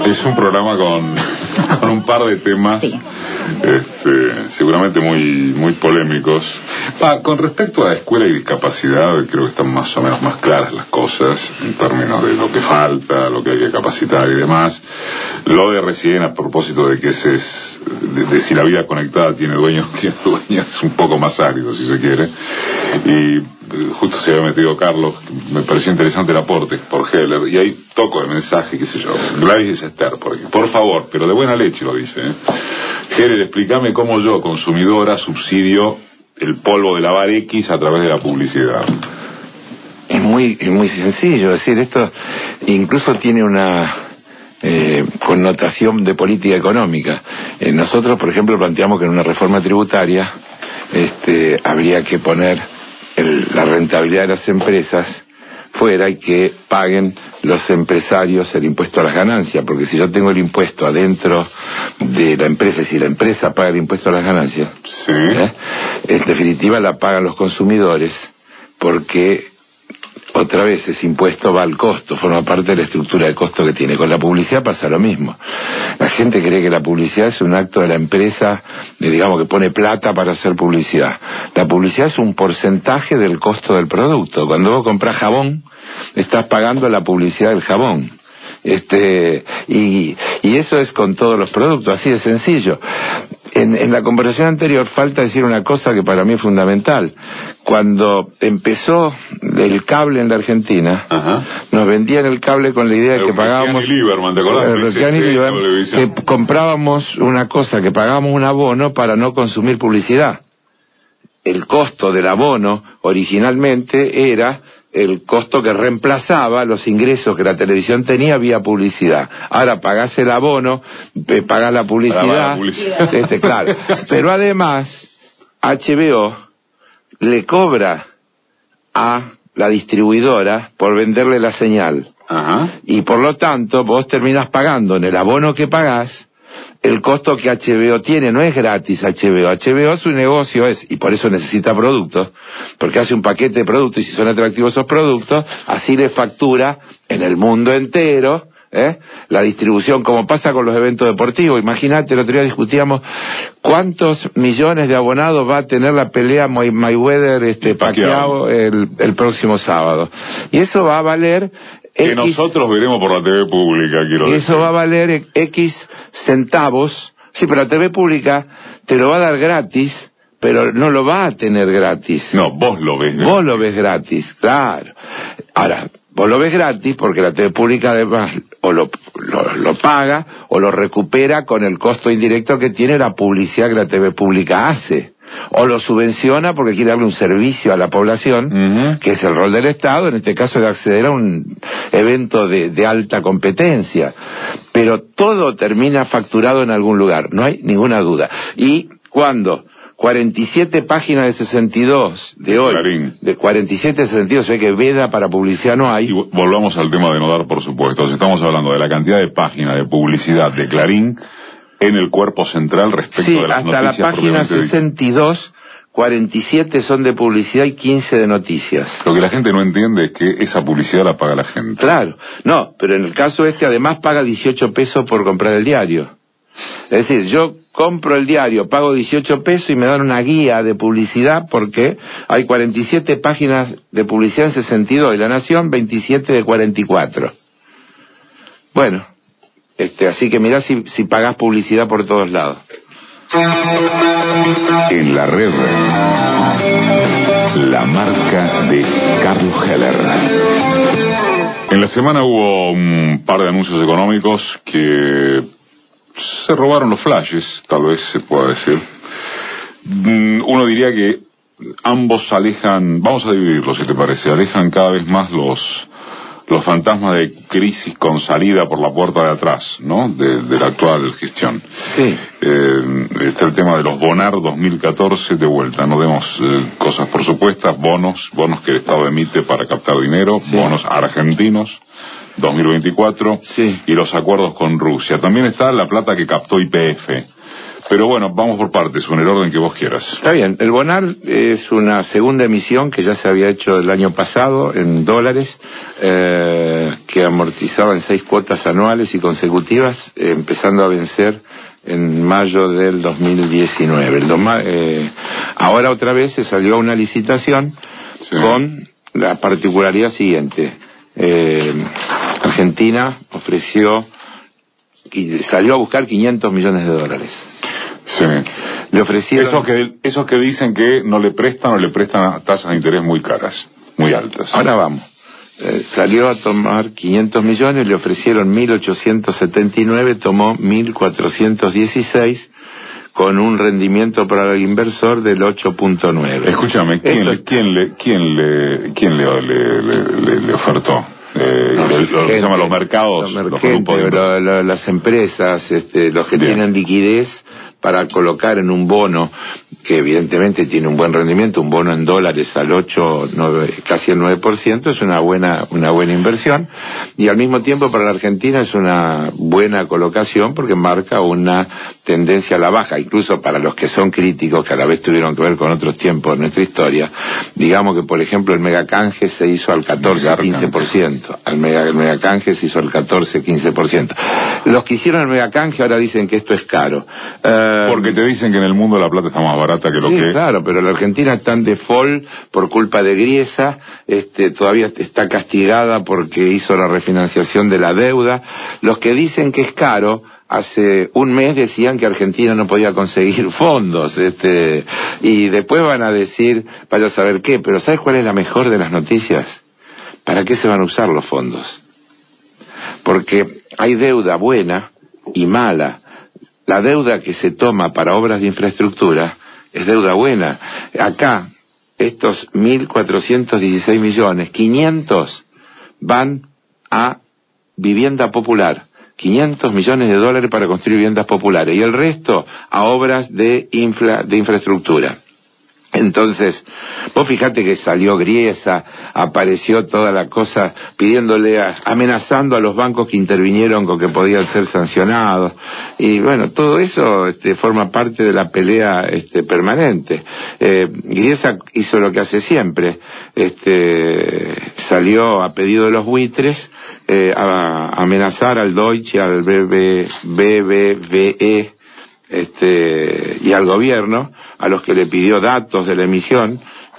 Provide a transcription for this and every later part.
Es un programa con un par de temas, sí, seguramente muy polémicos. Con respecto a escuela y discapacidad, creo que están más o menos más claras las cosas en términos de lo que falta, lo que hay que capacitar y demás. Lo de recién, a propósito de que ese es de si la vida conectada tiene dueño, es un poco más árido, si se quiere. Y justo se había metido Carlos, me pareció interesante el aporte por Heller, y hay toco de mensaje, qué sé yo, Gladys Esther, por favor, pero de buena leche lo dice, Heller, explícame cómo yo, consumidora, subsidio el polvo de lavar X a través de la publicidad. Es muy sencillo, es decir, esto incluso tiene una connotación de política económica. Nosotros, por ejemplo, planteamos que en una reforma tributaria habría que poner la rentabilidad de las empresas fuera y que paguen los empresarios el impuesto a las ganancias, porque si yo tengo el impuesto adentro de la empresa y si la empresa paga el impuesto a las ganancias, sí, en definitiva la pagan los consumidores, porque otra vez ese impuesto va al costo, forma parte de la estructura de costo que tiene. Con la publicidad pasa lo mismo. La gente cree que la publicidad es un acto de la empresa, digamos, que pone plata para hacer publicidad. La publicidad es un porcentaje del costo del producto. Cuando vos comprás jabón, estás pagando la publicidad del jabón. Y eso es con todos los productos, así de sencillo. En la conversación anterior falta decir una cosa que para mí es fundamental. Cuando empezó el cable en la Argentina, nos vendían el cable con la idea de que pagábamos... Lieberman, ¿te acordás? Que comprábamos una cosa, que pagábamos un abono para no consumir publicidad. El costo del abono originalmente era el costo que reemplazaba los ingresos que la televisión tenía vía publicidad. Ahora pagás el abono, pagás la publicidad, claro. Pero además, HBO le cobra a la distribuidora por venderle la señal. Y por lo tanto, vos terminás pagando en el abono que pagás el costo que HBO tiene. No es gratis HBO su negocio es, y por eso necesita productos, porque hace un paquete de productos, y si son atractivos esos productos, así le factura en el mundo entero la distribución, como pasa con los eventos deportivos. Imagínate, el otro día discutíamos cuántos millones de abonados va a tener la pelea Mayweather-Pacquiao el próximo sábado, y eso va a valer que nosotros veremos por la TV pública, quiero decir. Eso va a valer X centavos. Sí, pero la TV pública te lo va a dar gratis, pero no lo va a tener gratis. No, vos lo ves gratis. Vos lo ves gratis, claro. Ahora, vos lo ves gratis porque la TV pública además o lo paga o lo recupera con el costo indirecto que tiene la publicidad que la TV pública hace. O lo subvenciona porque quiere darle un servicio a la población, que es el rol del Estado, en este caso de acceder a un evento de alta competencia. Pero todo termina facturado en algún lugar, no hay ninguna duda. Y cuando 47 páginas de 62 de hoy, Clarín, de 47 de 62, sé que veda para publicidad no hay. Y volvamos al tema de no dar, por supuesto. Estamos hablando de la cantidad de páginas de publicidad de Clarín en el cuerpo central respecto de las noticias. Hasta la página 62, 47 son de publicidad y 15 de noticias. Lo que la gente no entiende es que esa publicidad la paga la gente. Claro, no, pero en el caso además paga 18 pesos por comprar el diario. Es decir, yo compro el diario, pago 18 pesos y me dan una guía de publicidad porque hay 47 páginas de publicidad en 62 y La Nación 27 de 44. Bueno, así que mirá si pagás publicidad por todos lados. En la red, la marca de Carlos Heller. En la semana hubo un par de anuncios económicos que se robaron los flashes, tal vez se pueda decir. Uno diría que ambos alejan, vamos a dividirlos si te parece, alejan cada vez más los fantasmas de crisis con salida por la puerta de atrás, ¿no? De la actual gestión. Sí. Está el tema de los Bonar 2014 de vuelta. No demos cosas por supuestas, bonos que el Estado emite para captar dinero, sí, bonos argentinos 2024, sí, y los acuerdos con Rusia. También está la plata que captó YPF Pero bueno, vamos por partes, en el orden que vos quieras. Está bien, el Bonar es una segunda emisión que ya se había hecho el año pasado en dólares, que amortizaba en 6 cuotas anuales y consecutivas, empezando a vencer en mayo del 2019. Ahora otra vez se salió a una licitación con la particularidad siguiente. Argentina salió a buscar $500 millones. Sí. Le ofrecieron... Esos que dicen que no le prestan a tasas de interés muy caras, muy altas. Ahora vamos. Salió a tomar 500 millones, le ofrecieron 1.879, tomó 1.416, con un rendimiento para el inversor del 8.9. Escúchame, ¿quién le ofertó? Lo que se llama los mercados, los grupos las empresas, los que tienen liquidez para colocar en un bono que evidentemente tiene un buen rendimiento, un bono en dólares al 8, 9, casi el 9%, es una buena inversión, y al mismo tiempo para la Argentina es una buena colocación porque marca una tendencia a la baja, incluso para los que son críticos, que a la vez tuvieron que ver con otros tiempos de nuestra historia. Digamos que por ejemplo el megacanje se hizo al 14-15%, el megacanje se hizo al 14-15%. Los que hicieron el megacanje ahora dicen que esto es caro. Porque te dicen que en el mundo la plata está más barata que lo que... Sí, claro, pero la Argentina está en default por culpa de Griesa, todavía está castigada porque hizo la refinanciación de la deuda. Los que dicen que es caro, hace un mes decían que Argentina no podía conseguir fondos, y después van a decir, vaya a saber qué, pero ¿sabes cuál es la mejor de las noticias? ¿Para qué se van a usar los fondos? Porque hay deuda buena y mala. La deuda que se toma para obras de infraestructura es deuda buena. Acá, estos 1.416 millones, 500 van a vivienda popular. 500 millones de dólares para construir viviendas populares y el resto a obras de infraestructura. Entonces, vos fijate que salió Griesa, apareció toda la cosa amenazando a los bancos que intervinieron con que podían ser sancionados, y bueno, todo eso forma parte de la pelea permanente. Griesa hizo lo que hace siempre, salió a pedido de los buitres a amenazar al Deutsche, al BBVA, y al gobierno, a los que le pidió datos de la emisión,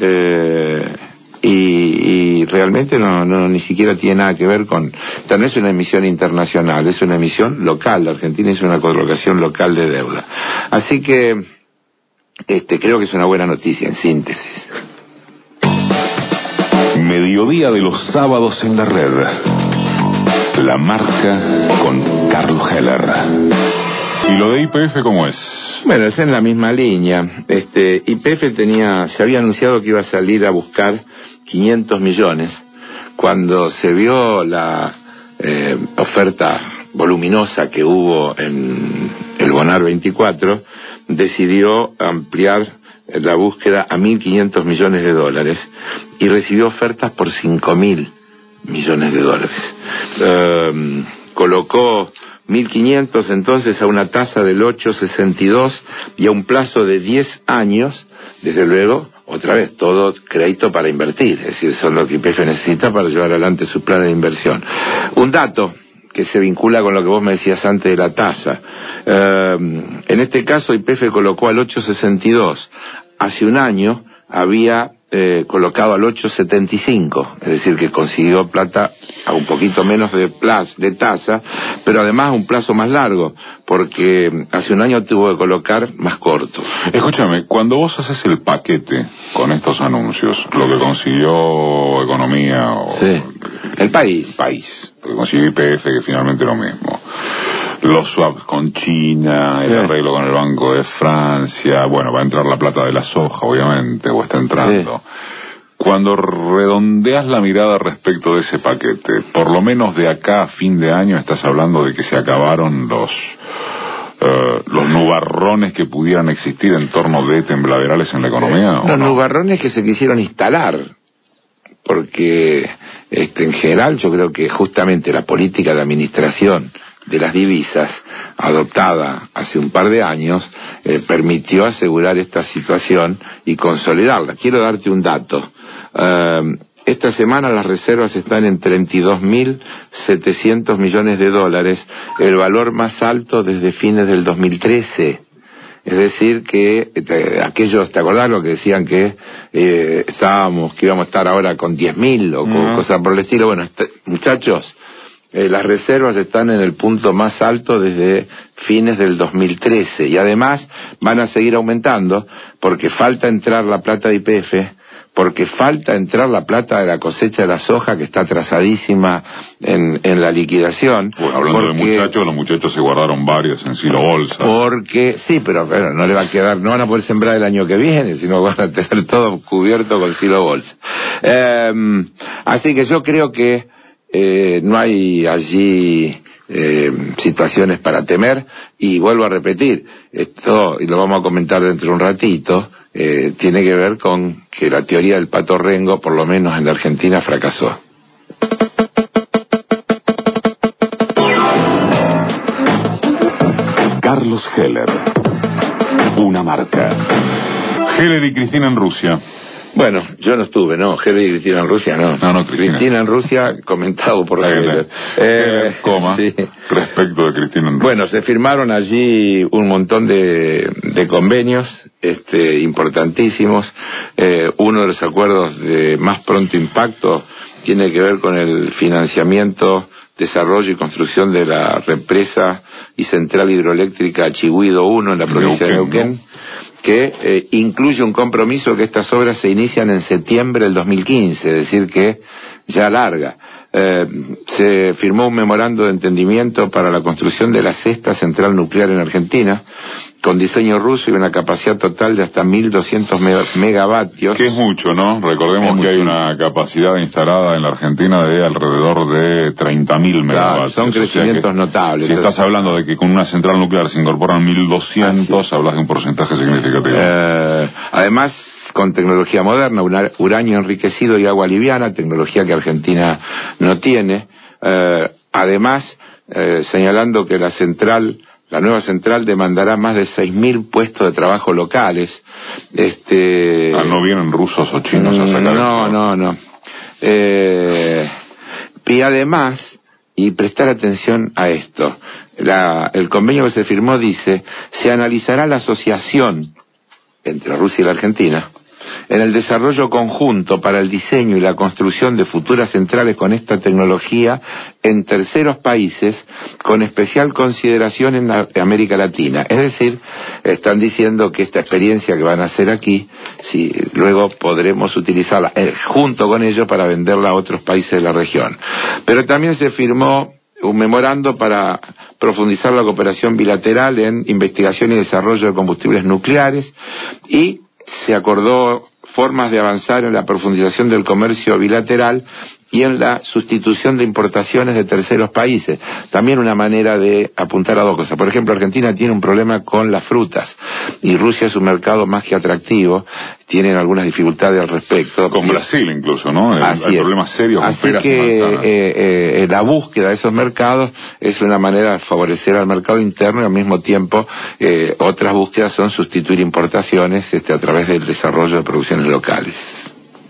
y realmente no ni siquiera tiene nada que ver con... Esta no es una emisión internacional, es una emisión local. La Argentina es una colocación local de deuda. Así que creo que es una buena noticia, en síntesis. Mediodía de los sábados en la red. La marca con Carlos Heller. ¿Y lo de YPF cómo es? Bueno, es en la misma línea. YPF se había anunciado que iba a salir a buscar 500 millones. Cuando se vio la oferta voluminosa que hubo en el Bonar 24, decidió ampliar la búsqueda a 1.500 millones de dólares y recibió ofertas por 5.000 millones de dólares. Colocó 1.500 entonces a una tasa del 8.62 y a un plazo de 10 años, desde luego, otra vez, todo crédito para invertir, es decir, eso es lo que YPF necesita para llevar adelante su plan de inversión. Un dato que se vincula con lo que vos me decías antes de la tasa. En este caso YPF colocó al 8.62, hace un año había colocado al 8.75, es decir que consiguió plata a un poquito menos de tasa, pero además un plazo más largo, porque hace un año tuvo que colocar más corto. Escúchame, cuando vos haces el paquete con estos anuncios, lo que consiguió Economía o... Sí, el país, lo que consiguió YPF, que finalmente lo mismo, los swaps con China, sí, el arreglo con el Banco de Francia, bueno, va a entrar la plata de la soja, obviamente, o está entrando. Sí. Cuando redondeas la mirada respecto de ese paquete, por lo menos de acá a fin de año estás hablando de que se acabaron los nubarrones que pudieran existir en torno de tembladerales en la economía. Los nubarrones que se quisieron instalar, porque en general yo creo que justamente la política de administración de las divisas, adoptada hace un par de años, permitió asegurar esta situación y consolidarla. Quiero darte un dato. Esta semana las reservas están en 32.700 millones de dólares, el valor más alto desde fines del 2013. Es decir que aquellos, ¿te acordás lo que decían que que íbamos a estar ahora con 10.000 o con cosas por el estilo? Bueno, muchachos, las reservas están en el punto más alto desde fines del 2013 y además van a seguir aumentando porque falta entrar la plata de YPF, porque falta entrar la plata de la cosecha de la soja que está atrasadísima en la liquidación. Bueno, hablando de muchachos, los muchachos se guardaron varios en silo bolsa. Porque, sí, pero no le va a quedar, no van a poder sembrar el año que viene, sino van a tener todo cubierto con silo bolsa. Así que yo creo que no hay allí situaciones para temer, y vuelvo a repetir, esto, y lo vamos a comentar dentro de un ratito, tiene que ver con que la teoría del pato rengo, por lo menos en la Argentina, fracasó. Carlos Heller, una marca. Heller y Cristina en Rusia. Bueno, yo no estuve, no, Heller y Cristina en Rusia, no. No, Cristina. Cristina en Rusia, comentado por la Heller. Sí. Respecto de Cristina en Rusia. Bueno, se firmaron allí un montón de convenios, importantísimos. Uno de los acuerdos de más pronto impacto tiene que ver con el financiamiento, desarrollo y construcción de la represa y central hidroeléctrica Chihuido 1 en la provincia de Neuquén, ¿no? Que incluye un compromiso que estas obras se inician en septiembre del 2015, es decir que ya larga. Se firmó un memorando de entendimiento para la construcción de la sexta central nuclear en Argentina, con diseño ruso y una capacidad total de hasta 1.200 megavatios. Que es mucho, ¿no? Recordemos que hay una capacidad instalada en la Argentina de alrededor de 30.000 megavatios. Son crecimientos notables. Si estás hablando de que con una central nuclear se incorporan 1.200, hablas de un porcentaje significativo. Además, con tecnología moderna, uranio enriquecido y agua liviana, tecnología que Argentina no tiene. Además, señalando que la nueva central demandará más de 6.000 puestos de trabajo locales. ¿No vienen rusos o chinos a sacar? No. Y además, y prestar atención a esto, el convenio que se firmó dice: se analizará la asociación entre Rusia y la Argentina en el desarrollo conjunto para el diseño y la construcción de futuras centrales con esta tecnología en terceros países, con especial consideración en América Latina. Es decir, están diciendo que esta experiencia que van a hacer aquí, si luego podremos utilizarla junto con ellos para venderla a otros países de la región. Pero también se firmó un memorando para profundizar la cooperación bilateral en investigación y desarrollo de combustibles nucleares, y se acordó formas de avanzar en la profundización del comercio bilateral y en la sustitución de importaciones de terceros países. También una manera de apuntar a dos cosas. Por ejemplo, Argentina tiene un problema con las frutas y Rusia es un mercado más que atractivo. Tienen algunas dificultades al respecto. Con Brasil incluso, ¿no? Hay problemas serios con peras y manzanas. Así que la búsqueda de esos mercados es una manera de favorecer al mercado interno, y al mismo tiempo otras búsquedas son sustituir importaciones a través del desarrollo de producciones locales.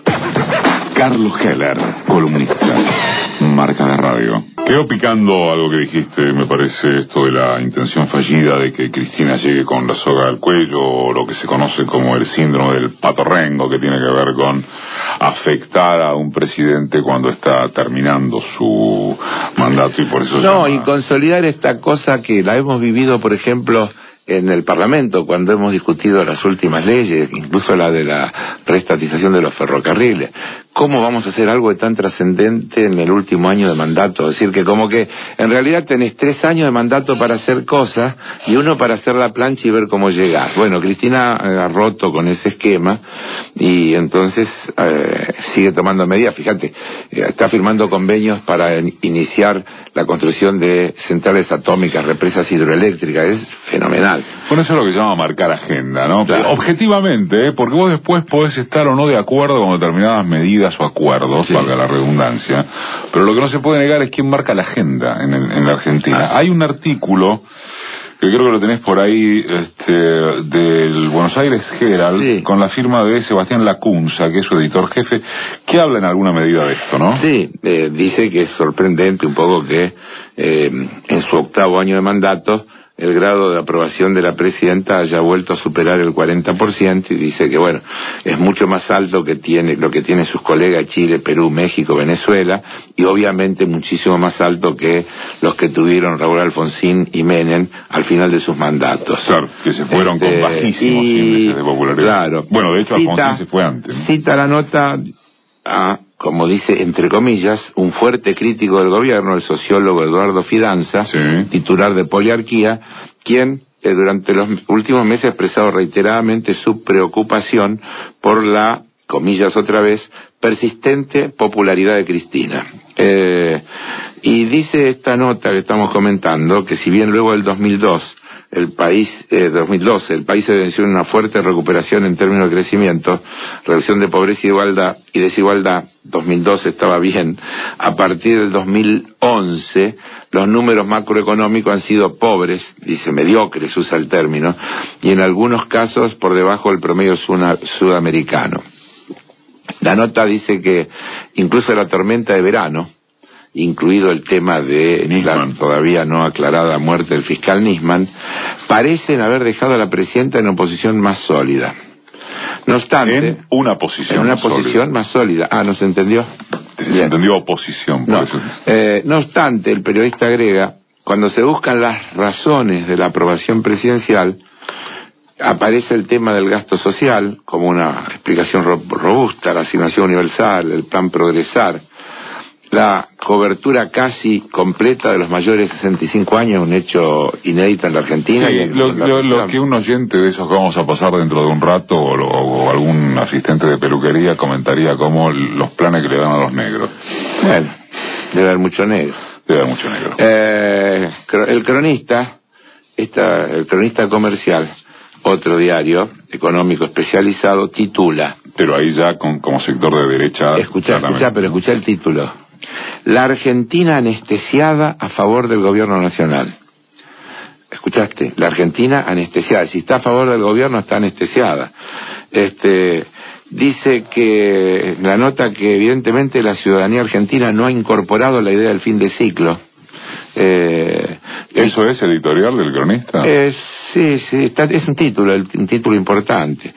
Carlos Heller, columnista, marca de radio. Quedó picando algo que dijiste, me parece, esto de la intención fallida de que Cristina llegue con la soga al cuello, o lo que se conoce como el síndrome del pato rengo, que tiene que ver con afectar a un presidente cuando está terminando su mandato, y por eso y consolidar esta cosa que la hemos vivido, por ejemplo, en el Parlamento, cuando hemos discutido las últimas leyes, incluso la de la reestatización de los ferrocarriles. ¿Cómo vamos a hacer algo tan trascendente en el último año de mandato? Es decir, que como que en realidad tenés 3 años de mandato para hacer cosas y 1 para hacer la plancha y ver cómo llegar. Bueno, Cristina ha roto con ese esquema y entonces sigue tomando medidas. Fíjate, está firmando convenios para iniciar la construcción de centrales atómicas, represas hidroeléctricas. Es fenomenal. Bueno, eso es lo que se llama marcar agenda, ¿no? Claro. Objetivamente, porque vos después podés estar o no de acuerdo con determinadas medidas medidas o acuerdos, valga la redundancia, pero lo que no se puede negar es quién marca la agenda en la Argentina. Hay un artículo que creo que lo tenés por ahí, del Buenos Aires Herald, con la firma de Sebastián Lacunza, que es su editor jefe, que habla en alguna medida de esto, ¿no? Sí, dice que es sorprendente un poco que en su 8º año de mandato el grado de aprobación de la presidenta haya vuelto a superar el 40%, y dice que, bueno, es mucho más alto que lo que tienen sus colegas Chile, Perú, México, Venezuela, y obviamente muchísimo más alto que los que tuvieron Raúl Alfonsín y Menem al final de sus mandatos. Claro, que se fueron con bajísimos índices de popularidad. Claro. Bueno, de hecho Alfonsín se fue antes, ¿no? Cita la nota a, como dice, entre comillas, un fuerte crítico del gobierno, el sociólogo Eduardo Fidanza, titular de Poliarquía, quien durante los últimos meses ha expresado reiteradamente su preocupación por la, comillas otra vez, persistente popularidad de Cristina. Y dice esta nota que estamos comentando que si bien luego del 2012 el país evidenció una fuerte recuperación en términos de crecimiento, reducción de pobreza y desigualdad, 2012 estaba bien, a partir del 2011 los números macroeconómicos han sido pobres, dice mediocres, usa el término, y en algunos casos por debajo del promedio sudamericano. La nota dice que incluso la tormenta de verano, incluido el tema de la todavía no aclarada muerte del fiscal Nisman, parecen haber dejado a la presidenta en una posición más sólida. No obstante, en una posición más sólida. Ah, ¿no se entendió? Se entendió oposición. Por eso. No obstante, el periodista agrega, cuando se buscan las razones de la aprobación presidencial, aparece el tema del gasto social como una explicación robusta, la asignación universal, el plan Progresar, la cobertura casi completa de los mayores de 65 años, un hecho inédito en la Argentina. Sí, lo que un oyente de esos que vamos a pasar dentro de un rato, o algún asistente de peluquería comentaría como los planes que le dan a los negros. Bueno, debe haber mucho negro. El cronista comercial, otro diario económico especializado, titula... Pero ahí ya como sector de derecha... Escuchá el título. La Argentina anestesiada a favor del gobierno nacional. ¿Escuchaste? La Argentina anestesiada. Si está a favor del gobierno, está anestesiada. Dice que la nota que evidentemente la ciudadanía argentina no ha incorporado la idea del fin de ciclo. ¿Eso es editorial del cronista? Sí, es un título importante.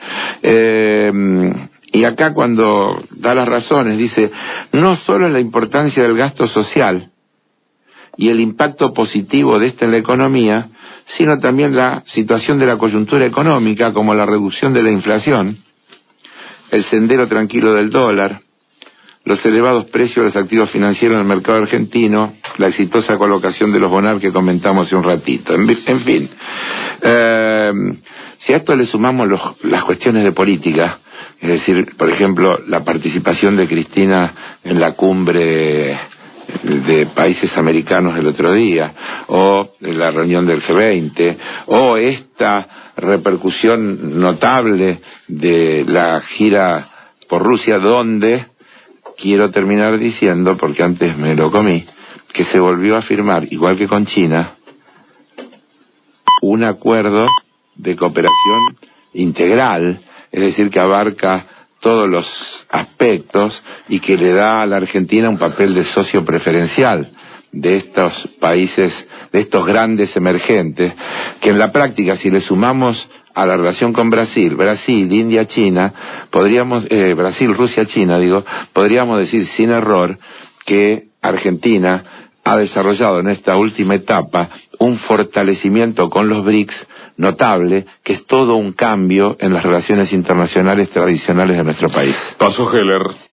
Y acá cuando da las razones dice, no solo es la importancia del gasto social y el impacto positivo de esta en la economía, sino también la situación de la coyuntura económica, como la reducción de la inflación, el sendero tranquilo del dólar, los elevados precios de los activos financieros en el mercado argentino, la exitosa colocación de los BONAR que comentamos hace un ratito. En fin, si a esto le sumamos las cuestiones de política, es decir, por ejemplo, la participación de Cristina en la cumbre de países americanos el otro día, o en la reunión del G20, o esta repercusión notable de la gira por Rusia, donde, quiero terminar diciendo, porque antes me lo comí, que se volvió a firmar, igual que con China, un acuerdo de cooperación integral, es decir, que abarca todos los aspectos y que le da a la Argentina un papel de socio preferencial de estos países, de estos grandes emergentes, que en la práctica, si le sumamos a la relación con Brasil, India, China, Brasil, Rusia, China, podríamos decir sin error que Argentina ha desarrollado en esta última etapa un fortalecimiento con los BRICS notable, que es todo un cambio en las relaciones internacionales tradicionales de nuestro país. Paso Heller.